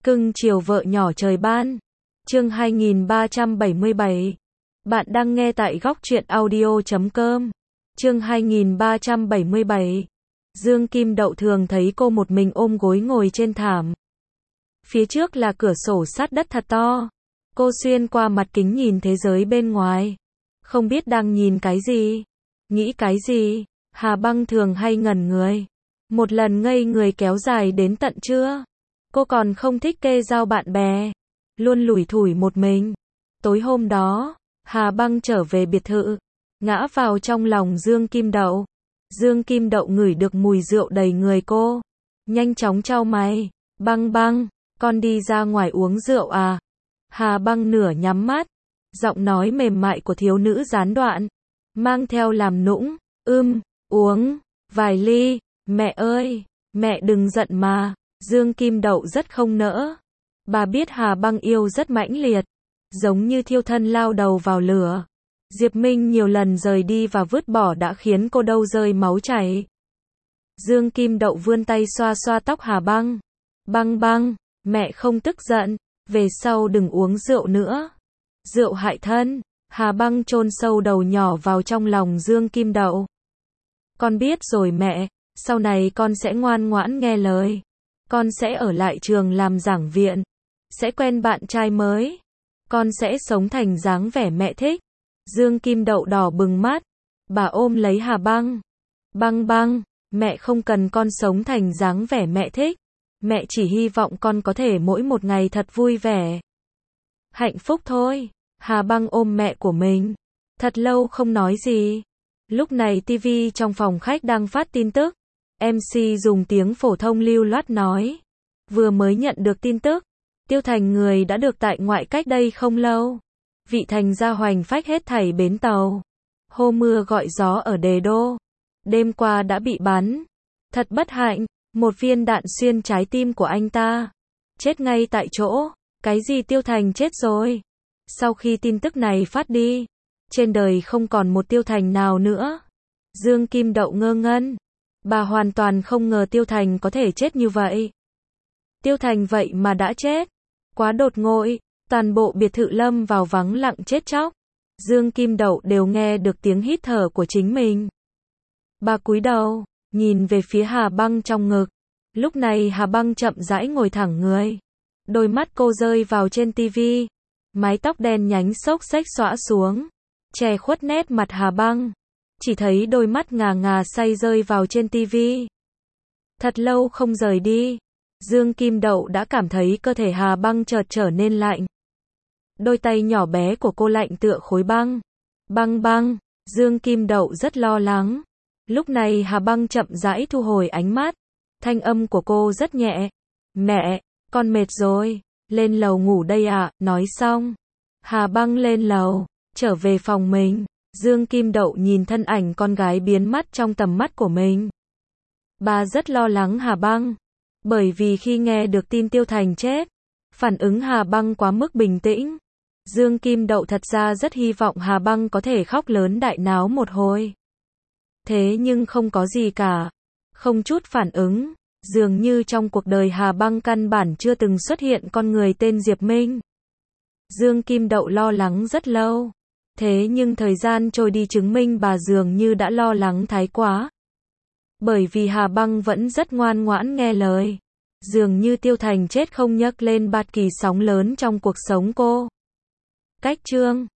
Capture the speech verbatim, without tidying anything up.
Cưng chiều vợ nhỏ trời ban. Chương hai nghìn ba trăm bảy mươi bảy. Bạn đang nghe tại góc truyện audio chấm com. Chương hai nghìn ba trăm bảy mươi bảy. Dương Kim Đậu thường thấy cô một mình ôm gối ngồi trên thảm. Phía trước là cửa sổ sát đất thật to. Cô xuyên qua mặt kính nhìn thế giới bên ngoài. Không biết đang nhìn cái gì, nghĩ cái gì. Hà Băng thường hay ngẩn người. Một lần ngây người kéo dài đến tận trưa. Cô còn không thích kê giao bạn bè, luôn lủi thủi một mình. Tối hôm đó, Hà Băng trở về biệt thự, ngã vào trong lòng Dương Kim Đậu. Dương Kim Đậu ngửi được mùi rượu đầy người cô, nhanh chóng chau mày. Băng Băng, con đi ra ngoài uống rượu à? Hà Băng nửa nhắm mắt, giọng nói mềm mại của thiếu nữ gián đoạn, mang theo làm nũng. Ưm, uống vài ly. Mẹ ơi, mẹ đừng giận mà. Dương Kim Đậu rất không nỡ. Bà biết Hà Băng yêu rất mãnh liệt, giống như thiêu thân lao đầu vào lửa. Diệp Minh nhiều lần rời đi và vứt bỏ đã khiến cô đâu rơi máu chảy. Dương Kim Đậu vươn tay xoa xoa tóc Hà Băng. Băng Băng, mẹ không tức giận, về sau đừng uống rượu nữa. Rượu hại thân. Hà Băng chôn sâu đầu nhỏ vào trong lòng Dương Kim Đậu. Con biết rồi mẹ, sau này con sẽ ngoan ngoãn nghe lời. Con sẽ ở lại trường làm giảng viện, sẽ quen bạn trai mới. Con sẽ sống thành dáng vẻ mẹ thích. Dương Kim Đậu đỏ bừng mắt, bà ôm lấy Hà Băng. Băng Băng, mẹ không cần con sống thành dáng vẻ mẹ thích. Mẹ chỉ hy vọng con có thể mỗi một ngày thật vui vẻ, hạnh phúc thôi. Hà Băng ôm mẹ của mình, thật lâu không nói gì. Lúc này ti vi trong phòng khách đang phát tin tức. em xê dùng tiếng phổ thông lưu loát nói. Vừa mới nhận được tin tức, Tiêu Thành người đã được tại ngoại cách đây không lâu. Vị thành gia hoành phách hết thảy bến tàu. Hô mưa gọi gió ở Đề Đô. Đêm qua đã bị bắn. Thật bất hạnh, một viên đạn xuyên trái tim của anh ta. Chết ngay tại chỗ. Cái gì Tiêu Thành chết rồi? Sau khi tin tức này phát đi, trên đời không còn một Tiêu Thành nào nữa. Dương Kim Đậu ngơ ngân. Bà hoàn toàn không ngờ Tiêu Thành có thể chết như vậy. Tiêu Thành vậy mà đã chết. Quá đột ngột, toàn bộ biệt thự lâm vào vắng lặng chết chóc. Dương Kim Đậu đều nghe được tiếng hít thở của chính mình. Bà cúi đầu, nhìn về phía Hà Băng trong ngực. Lúc này Hà Băng chậm rãi ngồi thẳng người. Đôi mắt cô rơi vào trên tivi. Mái tóc đen nhánh xốc xếch xõa xuống, che khuất nét mặt Hà Băng. Chỉ thấy đôi mắt ngà ngà say rơi vào trên tivi. Thật lâu không rời đi, Dương Kim Đậu đã cảm thấy cơ thể Hà Băng chợt trở nên lạnh. Đôi tay nhỏ bé của cô lạnh tựa khối băng. Băng Băng, Dương Kim Đậu rất lo lắng. Lúc này Hà Băng chậm rãi thu hồi ánh mắt. Thanh âm của cô rất nhẹ. Mẹ, con mệt rồi, lên lầu ngủ đây ạ. Nói xong, Hà Băng lên lầu, trở về phòng mình. Dương Kim Đậu nhìn thân ảnh con gái biến mất trong tầm mắt của mình. Bà rất lo lắng Hà Băng, bởi vì khi nghe được tin Tiêu Thành chết, phản ứng Hà Băng quá mức bình tĩnh. Dương Kim Đậu thật ra rất hy vọng Hà Băng có thể khóc lớn đại náo một hồi. Thế nhưng không có gì cả, không chút phản ứng, dường như trong cuộc đời Hà Băng căn bản chưa từng xuất hiện con người tên Diệp Minh. Dương Kim Đậu lo lắng rất lâu. Thế nhưng thời gian trôi đi chứng minh bà dường như đã lo lắng thái quá. Bởi vì Hà Băng vẫn rất ngoan ngoãn nghe lời. Dường như Tiêu Thành chết không nhấc lên bất kỳ sóng lớn trong cuộc sống cô. Cách chương